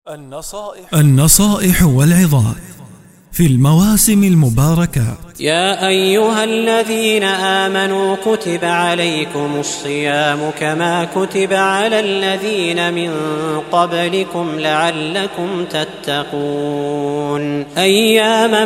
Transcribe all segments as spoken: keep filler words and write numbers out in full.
النصائح, النصائح والعظات في المواسم المباركة. يا أيها الذين آمنوا كتب عليكم الصيام كما كتب على الذين من قبلكم لعلكم تتقون أياما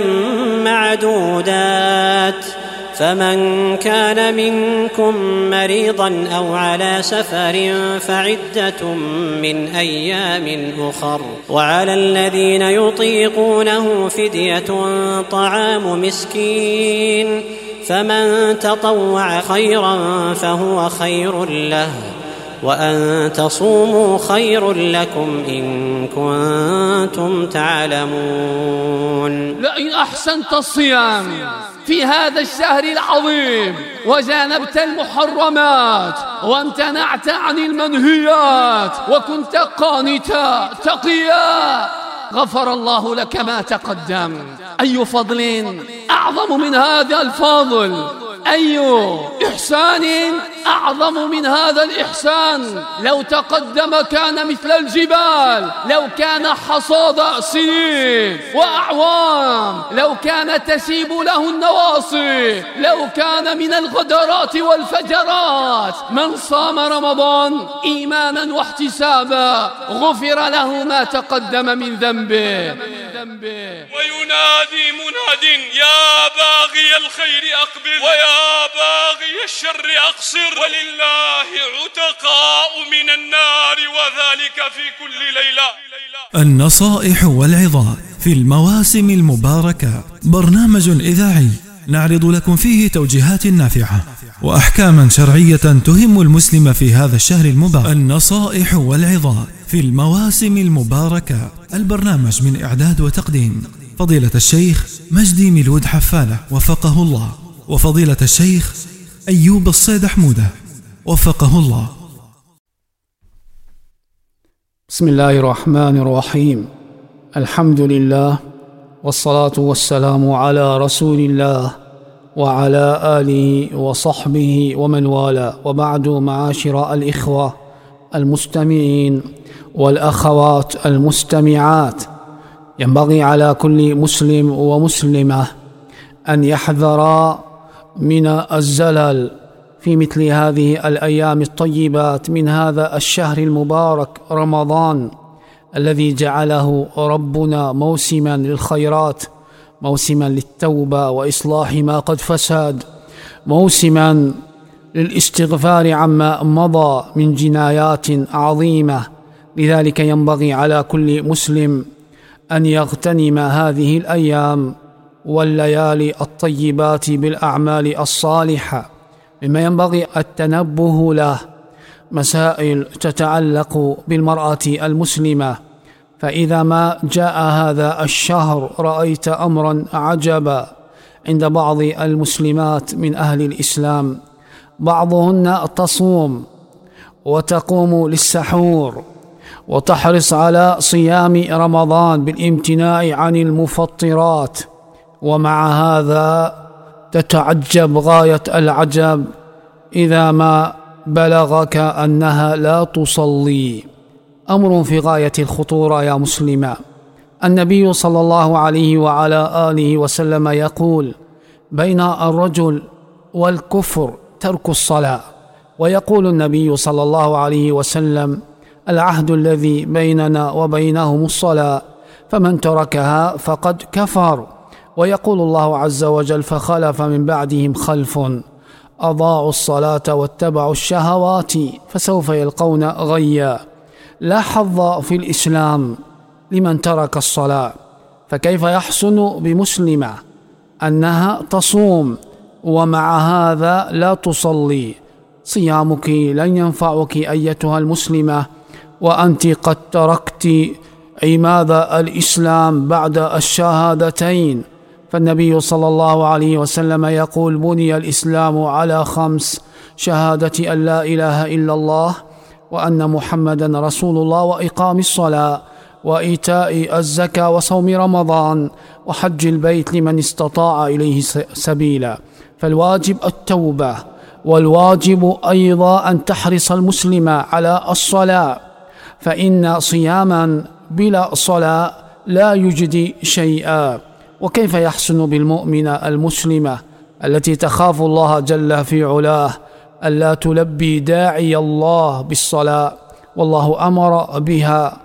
معدودات فمن كان منكم مريضا أو على سفر فعدة من أيام أخر وعلى الذين يطيقونه فدية طعام مسكين فمن تطوع خيرا فهو خير له وأن تصوموا خير لكم إن كنتم تعلمون. لئن أحسنت الصيام في هذا الشهر العظيم وجانبت المحرمات وامتنعت عن المنهيات وكنت قانتا تقيا غفر الله لك ما تقدم. أي فضل أعظم من هذا الفضل؟ أي إحسان أعظم من هذا الإحسان؟ لو تقدم كان مثل الجبال، لو كان حصاد سنين وأعوام، لو كان تسيب له النواصي، لو كان من الغدرات والفجرات. من صام رمضان إيمانا واحتسابا غفر له ما تقدم من ذنبه. وينادي مناد يا باغي الخير أقبل ويا باغي الشر أقصر ولله عتقاء من النار وذلك في كل ليلة. النصائح والعظات في المواسم المباركة برنامج إذاعي نعرض لكم فيه توجيهات نافعة وأحكاما شرعية تهم المسلم في هذا الشهر المبارك. النصائح والعظات في المواسم المباركة، البرنامج من إعداد وتقديم فضيلة الشيخ مجدي ميلود حفالة وفقه الله، وفضيلة الشيخ أيوب الصيد حمودة وفقه الله. بسم الله الرحمن الرحيم. الحمد لله والصلاة والسلام على رسول الله وعلى آله وصحبه ومن والاه، وبعد. معاشر الإخوة المستمعين والأخوات المستمعات، ينبغي على كل مسلم ومسلمة أن يحذر من الزلل في مثل هذه الأيام الطيبات من هذا الشهر المبارك رمضان الذي جعله ربنا موسما للخيرات، موسما للتوبة وإصلاح ما قد فسد، موسما للاستغفار عما مضى من جنايات عظيمة. لذلك ينبغي على كل مسلم أن يغتنم هذه الأيام والليالي الطيبات بالأعمال الصالحة. مما ينبغي التنبه له مسائل تتعلق بالمرأة المسلمة، فإذا ما جاء هذا الشهر رأيت أمرا عجبا عند بعض المسلمات من أهل الإسلام. بعضهن تصوم وتقوم للسحور وتحرص على صيام رمضان بالامتناع عن المفطرات، ومع هذا تتعجب غاية العجب إذا ما بلغك أنها لا تصلي. أمر في غاية الخطورة يا مسلمة. النبي صلى الله عليه وعلى آله وسلم يقول: بين الرجل والكفر ترك الصلاة. ويقول النبي صلى الله عليه وسلم: العهد الذي بيننا وبينهم الصلاة، فمن تركها فقد كفر. ويقول الله عز وجل: فخلف من بعدهم خلف أضاعوا الصلاة واتبعوا الشهوات فسوف يلقون غيا. لا حظ في الإسلام لمن ترك الصلاة، فكيف يحسن بمسلمة أنها تصوم ومع هذا لا تصلي؟ صيامك لن ينفعك أيتها المسلمة وأنت قد تركت عماد الإسلام بعد الشهادتين. فالنبي صلى الله عليه وسلم يقول: بني الإسلام على خمس: شهادة أن لا إله إلا الله وأن محمدا رسول الله، وإقام الصلاة، وإيتاء الزكاة، وصوم رمضان، وحج البيت لمن استطاع إليه سبيلا. فالواجب التوبة، والواجب أيضا أن تحرص المسلمة على الصلاة، فإن صياما بلا صلاة لا يجدي شيئا. وكيف يحسن بالمؤمنة المسلمة التي تخاف الله جل في علاه ألا تلبي داعي الله بالصلاة، والله أمر بها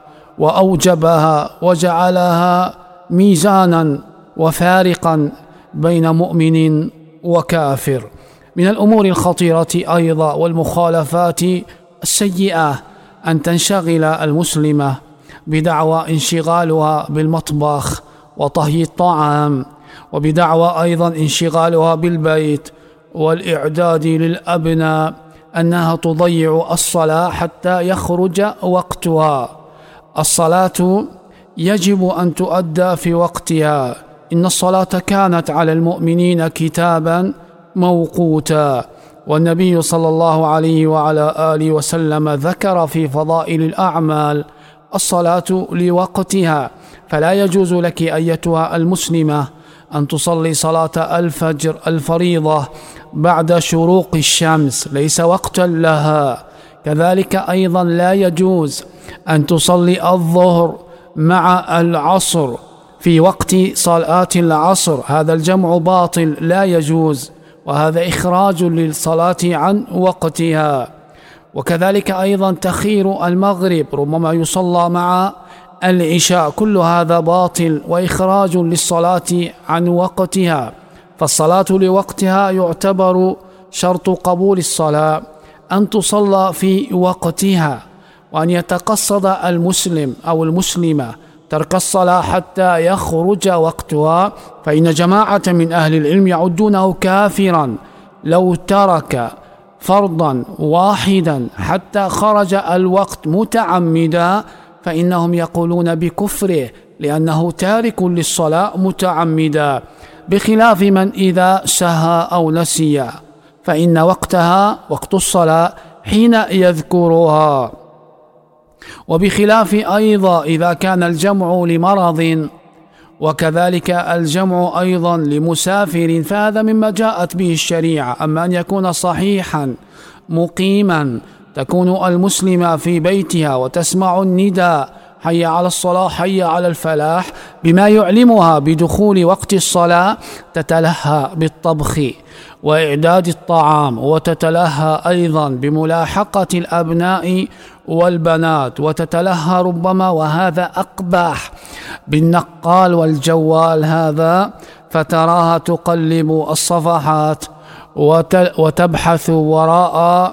وأوجبها وجعلها ميزانا وفارقا بين مؤمن وكافر. من الأمور الخطيرة أيضا والمخالفات السيئة أن تنشغل المسلمة بدعوى انشغالها بالمطبخ وطهي الطعام، وبدعوى أيضا انشغالها بالبيت والإعداد للأبناء أنها تضيع الصلاة حتى يخرج وقتها. الصلاة يجب أن تؤدى في وقتها، إن الصلاة كانت على المؤمنين كتابا موقوتا. والنبي صلى الله عليه وعلى آله وسلم ذكر في فضائل الأعمال الصلاة لوقتها، فلا يجوز لك أيتها المسلمة أن تصلي صلاة الفجر الفريضة بعد شروق الشمس، ليس وقتا لها. كذلك أيضا لا يجوز أن تصلي الظهر مع العصر في وقت صلاة العصر، هذا الجمع باطل لا يجوز، وهذا إخراج للصلاة عن وقتها. وكذلك أيضا تخير المغرب ربما يصلى مع العشاء، كل هذا باطل وإخراج للصلاة عن وقتها. فالصلاة لوقتها يعتبر شرط قبول الصلاة أن تصلى في وقتها، وأن يتقصد المسلم أو المسلمة ترك الصلاة حتى يخرج وقتها، فإن جماعة من أهل العلم يعدونه كافرا لو ترك فرضا واحدا حتى خرج الوقت متعمدا، فإنهم يقولون بكفره لأنه تارك للصلاة متعمدا، بخلاف من إذا سهى أو نسي فإن وقتها وقت الصلاة حين يذكرها. وبخلاف أيضا إذا كان الجمع لمرض، وكذلك الجمع أيضا لمسافر، فهذا مما جاءت به الشريعة. أما أن يكون صحيحا مقيما، تكون المسلمة في بيتها وتسمع النداء حي على الصلاة حي على الفلاح بما يعلمها بدخول وقت الصلاة، تتلهى بالطبخ وإعداد الطعام، وتتلهى أيضا بملاحقة الأبناء والبنات، وتتلهى ربما وهذا أقبح بالنقال والجوال هذا، فتراها تقلب الصفحات وتبحث وراء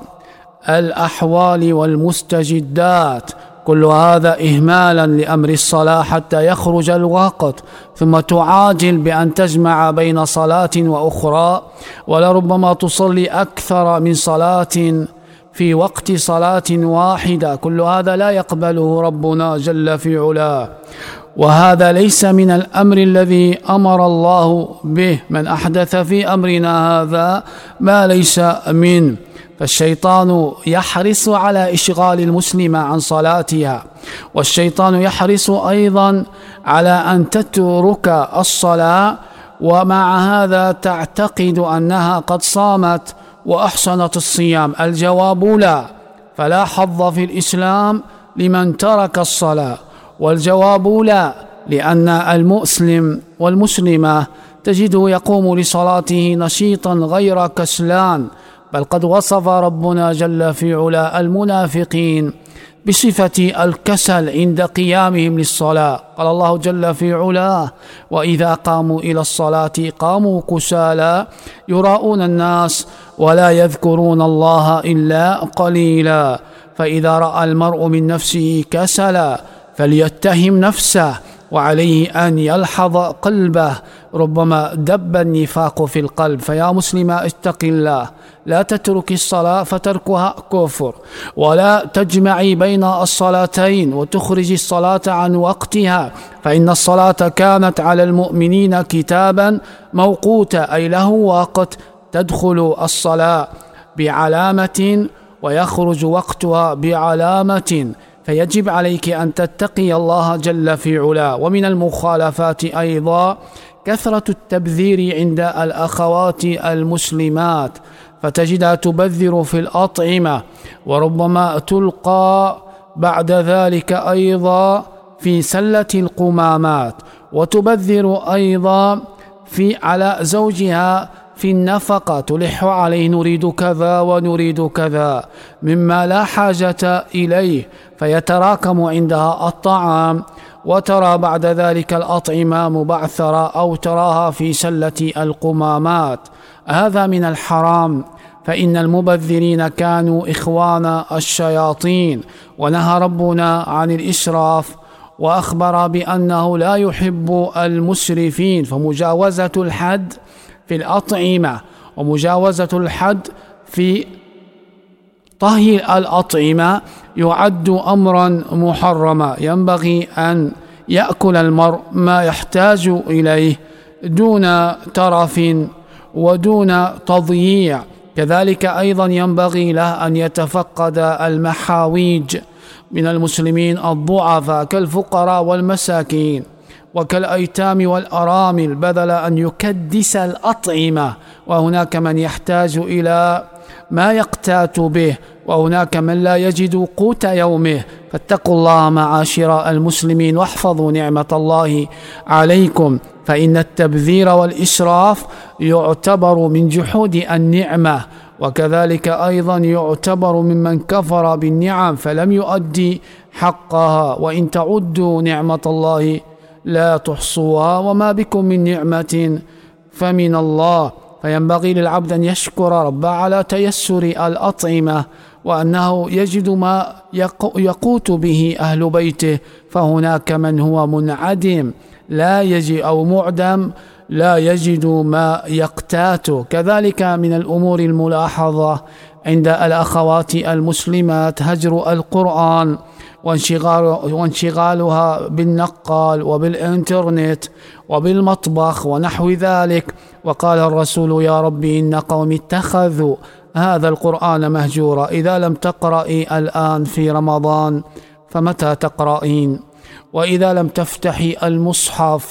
الأحوال والمستجدات، كل هذا إهمالا لأمر الصلاة حتى يخرج الوقت، ثم تعاجل بأن تجمع بين صلاة وأخرى، ولربما تصلي أكثر من صلاة في وقت صلاة واحدة. كل هذا لا يقبله ربنا جل في علاه، وهذا ليس من الأمر الذي أمر الله به. من أحدث في أمرنا هذا ما ليس منه، فالشيطان يحرص على إشغال المسلمة عن صلاتها، والشيطان يحرص أيضا على أن تترك الصلاة، ومع هذا تعتقد أنها قد صامت وأحسنت الصيام. الجواب لا، فلا حظ في الإسلام لمن ترك الصلاة، والجواب لا، لأن المسلم والمسلمة تجده يقوم لصلاته نشيطا غير كسلان، بل قد وصف ربنا جل في علا المنافقين بصفة الكسل عند قيامهم للصلاة. قال الله جل في علاه: وإذا قاموا إلى الصلاة قاموا كسالى يراءون الناس ولا يذكرون الله إلا قليلا. فإذا رأى المرء من نفسه كسلا فليتهم نفسه، وعليه أن يلحظ قلبه، ربما دب النفاق في القلب. فيا مسلم اتق الله، لا تترك الصلاة فتركها كفر، ولا تجمعي بين الصلاتين وتخرج الصلاة عن وقتها، فإن الصلاة كانت على المؤمنين كتابا موقوتا، أي له وقت تدخل الصلاة بعلامة ويخرج وقتها بعلامة، فيجب عليك أن تتقي الله جل في علا. ومن المخالفات أيضا كثرة التبذير عند الأخوات المسلمات، فتجدها تبذر في الأطعمة، وربما تلقى بعد ذلك أيضا في سلة القمامات، وتبذر أيضا في على زوجها في النفقة، تلح عليه نريد كذا ونريد كذا مما لا حاجة إليه، فيتراكم عندها الطعام، وترى بعد ذلك الأطعمة مبعثرة أو تراها في سلة القمامات. هذا من الحرام، فإن المبذرين كانوا إخوان الشياطين، ونهى ربنا عن الإسراف وأخبر بأنه لا يحب المسرفين، فمجاوزة الحد في الأطعمة ومجاوزة الحد في طهي الأطعمة يعد أمرا محرما. ينبغي أن يأكل المرء ما يحتاج إليه دون ترف ودون تضييع. كذلك أيضا ينبغي له أن يتفقد المحاويج من المسلمين الضعفاء كالفقراء والمساكين وكالأيتام والأرامل، بدل أن يكدس الأطعمة، وهناك من يحتاج إلى ما يقتات به، وهناك من لا يجد قوت يومه. فاتقوا الله معاشر المسلمين واحفظوا نعمة الله عليكم، فإن التبذير والإسراف يعتبر من جحود النعمة، وكذلك أيضا يعتبر ممن كفر بالنعم فلم يؤدي حقها. وإن تعدوا نعمة الله لا تحصوها، وما بكم من نعمة فمن الله. فينبغي للعبد أن يشكر ربه على تيسر الأطعمة، وأنه يجد ما يقوت به أهل بيته، فهناك من هو منعدم لا يجد أو معدم لا يجد ما يقتات. كذلك من الأمور الملاحظة عند الأخوات المسلمات هجر القرآن وانشغال وانشغالها بالنقال وبالإنترنت وبالمطبخ ونحو ذلك. وقال الرسول: يا ربي إن قوم اتخذوا هذا القرآن مهجورا. إذا لم تقرأي الآن في رمضان فمتى تقرأين؟ وإذا لم تفتحي المصحف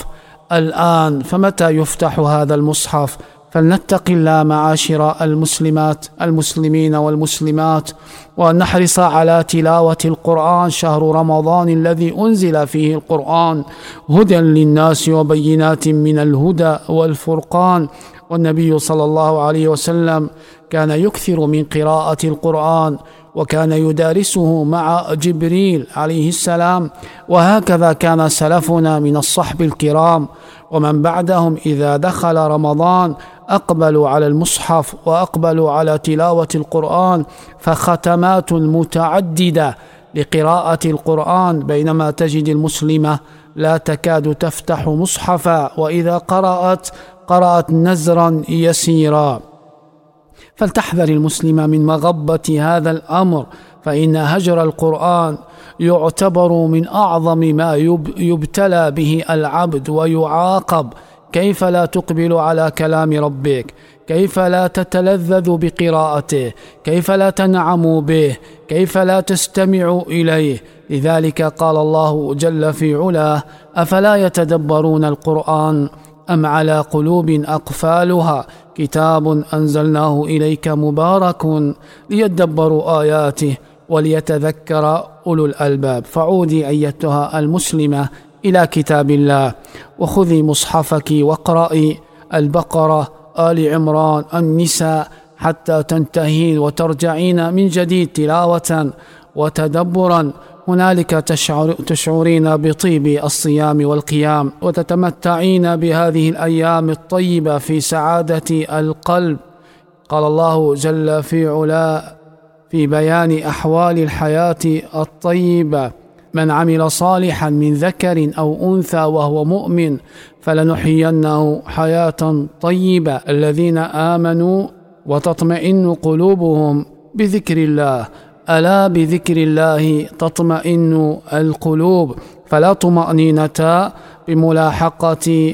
الآن فمتى يفتح هذا المصحف؟ فلنتق الله معاشر المسلمات المسلمين والمسلمات، وأن نحرص على تلاوة القرآن. شهر رمضان الذي أنزل فيه القرآن هدى للناس وبينات من الهدى والفرقان، والنبي صلى الله عليه وسلم كان يكثر من قراءة القرآن، وكان يدارسه مع جبريل عليه السلام. وهكذا كان سلفنا من الصحب الكرام ومن بعدهم إذا دخل رمضان أقبلوا على المصحف وأقبلوا على تلاوة القرآن، فختمات متعددة لقراءة القرآن، بينما تجد المسلمة لا تكاد تفتح مصحفا، وإذا قرأت قرأت نزرا يسيرا. فلتحذر المسلمة من مغبة هذا الأمر، فإن هجر القرآن يعتبر من أعظم ما يبتلى به العبد ويعاقب. كيف لا تقبل على كلام ربك؟ كيف لا تتلذذ بقراءته؟ كيف لا تنعم به؟ كيف لا تستمع إليه؟ لذلك قال الله جل في علاه: أفلا يتدبرون القرآن أم على قلوب أقفالها كتاب أنزلناه إليك مبارك ليدبروا آياته وليتذكر أولو الألباب. فعودي أيتها المسلمة إلى كتاب الله، وخذي مصحفك واقرأي البقرة، آل عمران، النساء، حتى تنتهين وترجعين من جديد تلاوة وتدبرا. هنالك تشعر تشعرين بطيب الصيام والقيام، وتتمتعين بهذه الأيام الطيبة في سعادة القلب. قال الله جل في علا في بيان أحوال الحياة الطيبة: من عمل صالحا من ذكر أو أنثى وهو مؤمن فلنحيينه حياة طيبة. الذين آمنوا وتطمئن قلوبهم بذكر الله، ألا بذكر الله تطمئن القلوب. فلا طمأنينة بملاحقة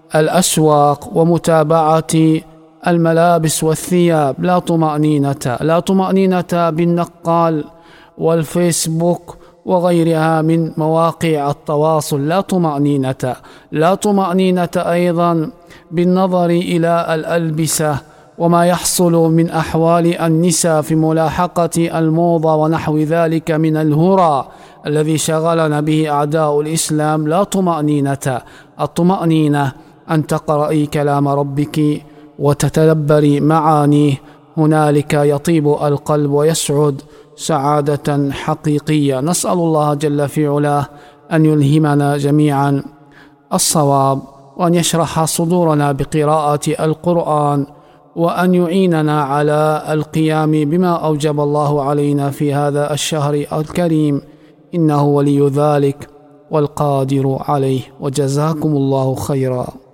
الأسواق ومتابعة الملابس والثياب، لا طمأنينة لا طمأنينة بالنقال والفيسبوك وغيرها من مواقع التواصل، لا طمأنينة لا طمأنينة أيضا بالنظر إلى الألبسة وما يحصل من أحوال النساء في ملاحقة الموضة ونحو ذلك من الهرى الذي شغلنا به أعداء الإسلام لا طمأنينة. الطمأنينة أن تقرأي كلام ربك وتتدبري معانيه، هنالك يطيب القلب ويسعد سعادة حقيقية. نسأل الله جل في علاه أن يلهمنا جميعا الصواب، وأن يشرح صدورنا بقراءة القرآن، وأن يعيننا على القيام بما أوجب الله علينا في هذا الشهر الكريم، إنه ولي ذلك والقادر عليه. وجزاكم الله خيرا.